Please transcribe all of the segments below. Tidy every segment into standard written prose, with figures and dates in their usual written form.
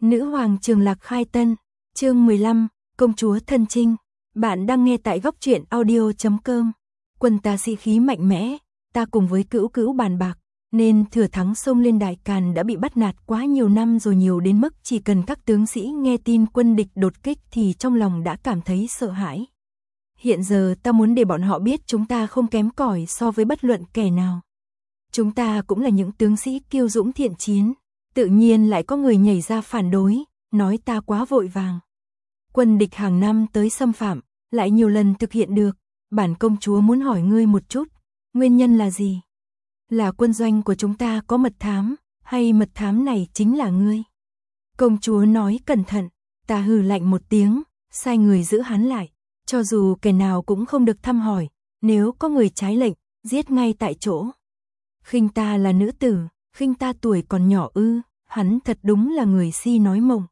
Nữ hoàng Trường Lạc khai tân, chương 15, công chúa thân trinh. Bạn đang nghe tại góc truyện audio.com. Quân ta sĩ khí mạnh mẽ, ta cùng với Cữu Cữu bàn bạc, nên thừa thắng xông lên Đại Càn đã bị bắt nạt quá nhiều năm rồi, nhiều đến mức chỉ cần các tướng sĩ nghe tin quân địch đột kích thì trong lòng đã cảm thấy sợ hãi. Hiện giờ ta muốn để bọn họ biết chúng ta không kém cỏi so với bất luận kẻ nào. Chúng ta cũng là những tướng sĩ kiêu dũng thiện chiến. Tự nhiên lại có người nhảy ra phản đối, nói ta quá vội vàng. Quân địch hàng năm tới xâm phạm, lại nhiều lần thực hiện được. Bản công chúa muốn hỏi ngươi một chút, nguyên nhân là gì? Là quân doanh của chúng ta có mật thám, hay mật thám này chính là ngươi? Công chúa nói cẩn thận, ta hừ lạnh một tiếng, sai người giữ hắn lại. Cho dù kẻ nào cũng không được thăm hỏi, nếu có người trái lệnh, giết ngay tại chỗ. Khinh ta là nữ tử, khinh ta tuổi còn nhỏ ư, hắn thật đúng là người si nói mộng.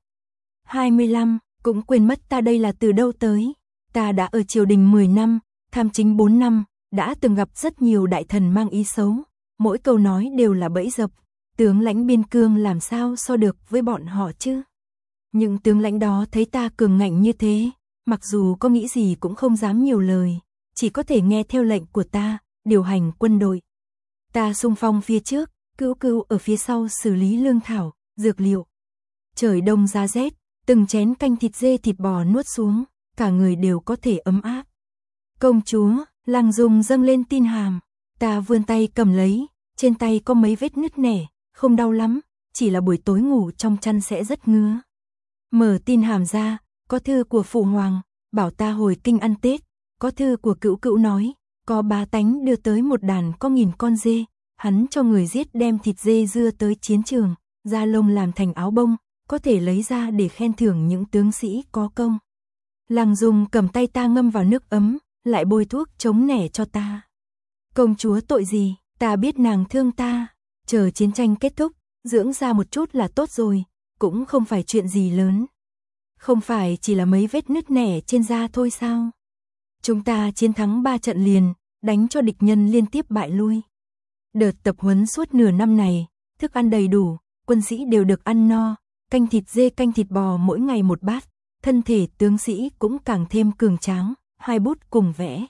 25, cũng quên mất ta đây là từ đâu tới. Ta đã ở triều đình 10 năm, tham chính 4 năm, đã từng gặp rất nhiều đại thần mang ý xấu. Mỗi câu nói đều là bẫy dập, tướng lãnh biên cương làm sao so được với bọn họ chứ. Những tướng lãnh đó thấy ta cường ngạnh như thế, mặc dù có nghĩ gì cũng không dám nhiều lời, chỉ có thể nghe theo lệnh của ta, điều hành quân đội. Ta xung phong phía trước, Cữu Cữu ở phía sau xử lý lương thảo, dược liệu. Trời đông giá rét, từng chén canh thịt dê thịt bò nuốt xuống, cả người đều có thể ấm áp. Công chúa, Lăng Dung dâng lên tin hàm, ta vươn tay cầm lấy, trên tay có mấy vết nứt nẻ, không đau lắm, chỉ là buổi tối ngủ trong chăn sẽ rất ngứa. Mở tin hàm ra, có thư của phụ hoàng, bảo ta hồi kinh ăn Tết, có thư của Cữu Cữu nói, có bá tánh đưa tới một đàn có 1000 con dê. Hắn cho người giết đem thịt dê dưa tới chiến trường, da lông làm thành áo bông, có thể lấy ra để khen thưởng những tướng sĩ có công. Lăng Dung cầm tay ta ngâm vào nước ấm, lại bôi thuốc chống nẻ cho ta. Công chúa tội gì, ta biết nàng thương ta, chờ chiến tranh kết thúc, dưỡng ra một chút là tốt rồi, cũng không phải chuyện gì lớn. Không phải chỉ là mấy vết nứt nẻ trên da thôi sao? Chúng ta chiến thắng 3 trận liền, đánh cho địch nhân liên tiếp bại lui. Đợt tập huấn suốt nửa năm này, thức ăn đầy đủ, quân sĩ đều được ăn no, canh thịt dê canh thịt bò mỗi ngày một bát, thân thể tướng sĩ cũng càng thêm cường tráng, 2 bút cùng vẽ.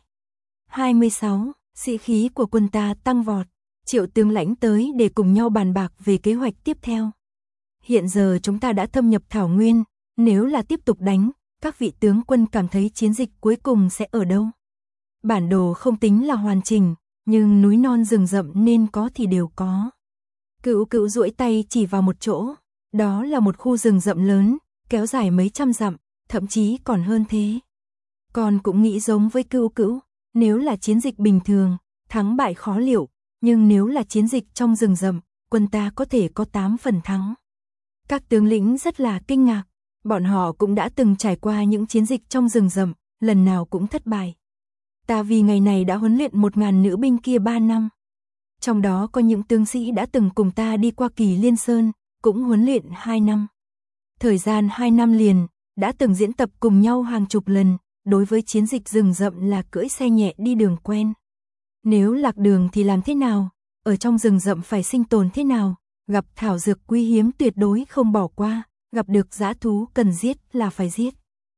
26, sĩ khí của quân ta tăng vọt, Triệu tướng lãnh tới để cùng nhau bàn bạc về kế hoạch tiếp theo. Hiện giờ chúng ta đã thâm nhập Thảo Nguyên, nếu là tiếp tục đánh, các vị tướng quân cảm thấy chiến dịch cuối cùng sẽ ở đâu? Bản đồ không tính là hoàn chỉnh, nhưng núi non rừng rậm nên có thì đều có. Cữu Cữu duỗi tay chỉ vào một chỗ, đó là một khu rừng rậm lớn, kéo dài mấy trăm dặm, thậm chí còn hơn thế. Con cũng nghĩ giống với Cữu Cữu, nếu là chiến dịch bình thường, thắng bại khó liệu, nhưng nếu là chiến dịch trong rừng rậm, quân ta có thể có 8 phần thắng. Các tướng lĩnh rất là kinh ngạc, bọn họ cũng đã từng trải qua những chiến dịch trong rừng rậm, lần nào cũng thất bại. Ta vì ngày này đã huấn luyện 1000 nữ binh kia 3 năm. Trong đó có những tướng sĩ đã từng cùng ta đi qua Kỳ Liên Sơn, cũng huấn luyện 2 năm. Thời gian 2 năm liền, đã từng diễn tập cùng nhau hàng chục lần, đối với chiến dịch rừng rậm là cưỡi xe nhẹ đi đường quen. Nếu lạc đường thì làm thế nào? Ở trong rừng rậm phải sinh tồn thế nào? Gặp thảo dược quý hiếm tuyệt đối không bỏ qua, gặp được dã thú cần giết là phải giết.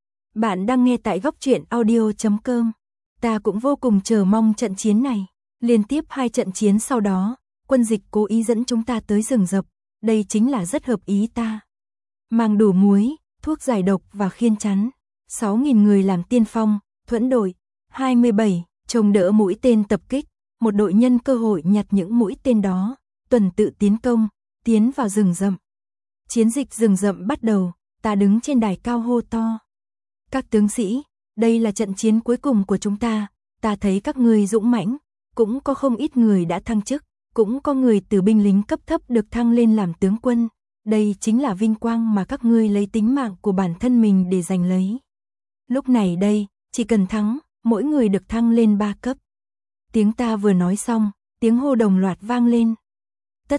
Bạn đang nghe tại góc truyện audio.com. Ta cũng vô cùng chờ mong trận chiến này. Liên tiếp 2 trận chiến sau đó, quân dịch cố ý dẫn chúng ta tới rừng rậm, đây chính là rất hợp ý ta. Mang đủ muối, thuốc giải độc và khiên chắn, 6.000 người làm tiên phong, thuẫn đội, 27, trông đỡ mũi tên tập kích, một đội nhân cơ hội nhặt những mũi tên đó, tuần tự tiến công, tiến vào rừng rậm. Chiến dịch rừng rậm bắt đầu, ta đứng trên đài cao hô to. Các tướng sĩ, đây là trận chiến cuối cùng của chúng ta thấy các người dũng mãnh, cũng có không ít người đã thăng chức, cũng có người từ binh lính cấp thấp được thăng lên làm tướng quân, đây chính là vinh quang mà các ngươi lấy tính mạng của bản thân mình để giành lấy. Lúc này đây, chỉ cần thắng, mỗi người được thăng lên 3 cấp. Tiếng ta vừa nói xong, tiếng hô đồng loạt vang lên. Tất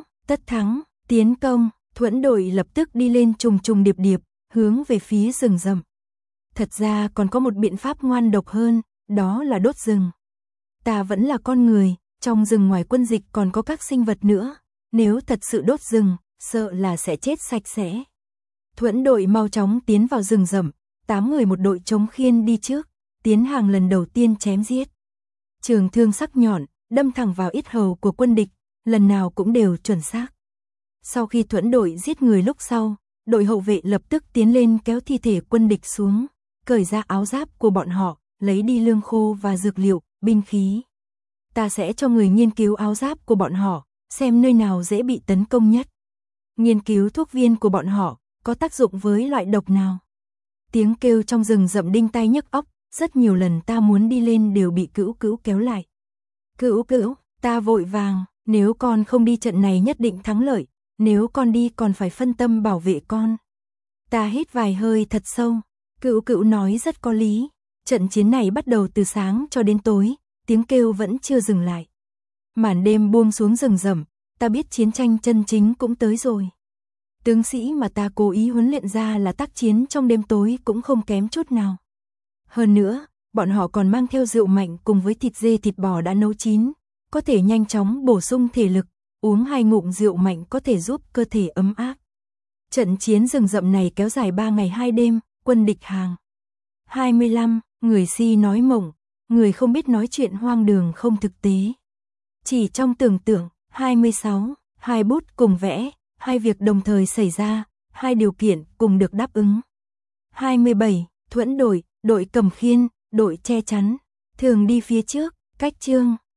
thắng, tiến công, thuẫn đội lập tức đi lên trùng trùng điệp điệp, hướng về phía rừng rậm. Thật ra còn có một biện pháp ngoan độc hơn, đó là đốt rừng. Ta vẫn là con người, trong rừng ngoài quân dịch còn có các sinh vật nữa, nếu thật sự đốt rừng, sợ là sẽ chết sạch sẽ. Thuẫn đội mau chóng tiến vào rừng rậm, 8 người một đội chống khiên đi trước, tiến hàng lần đầu tiên chém giết. Trường thương sắc nhọn, đâm thẳng vào yết hầu của quân địch, lần nào cũng đều chuẩn xác. Sau khi Thuẫn đội giết người lúc sau, đội hậu vệ lập tức tiến lên kéo thi thể quân địch xuống, cởi ra áo giáp của bọn họ, lấy đi lương khô và dược liệu, binh khí. Ta sẽ cho người nghiên cứu áo giáp của bọn họ, xem nơi nào dễ bị tấn công nhất. Nghiên cứu thuốc viên của bọn họ, có tác dụng với loại độc nào. Tiếng kêu trong rừng rậm đinh tai nhức óc, rất nhiều lần ta muốn đi lên đều bị Cữu Cữu kéo lại. Cữu Cữu, ta vội vàng, nếu con không đi trận này nhất định thắng lợi, nếu con đi còn phải phân tâm bảo vệ con. Ta hít vài hơi thật sâu, Cữu Cữu nói rất có lý, trận chiến này bắt đầu từ sáng cho đến tối, tiếng kêu vẫn chưa dừng lại. Màn đêm buông xuống rừng rậm, ta biết chiến tranh chân chính cũng tới rồi. Tướng sĩ mà ta cố ý huấn luyện ra là tác chiến trong đêm tối cũng không kém chút nào. Hơn nữa, bọn họ còn mang theo rượu mạnh cùng với thịt dê thịt bò đã nấu chín, có thể nhanh chóng bổ sung thể lực, uống 2 ngụm rượu mạnh có thể giúp cơ thể ấm áp. Trận chiến rừng rậm này kéo dài 3 ngày 2 đêm, quân địch hàng 25, người si nói mộng, người không biết nói chuyện hoang đường không thực tế. Chỉ trong tưởng tượng, 26, 2 bút cùng vẽ, 2 việc đồng thời xảy ra, 2 điều kiện cùng được đáp ứng. 27, Thuẫn đội, đội cầm khiên, đội che chắn, thường đi phía trước, cách chương.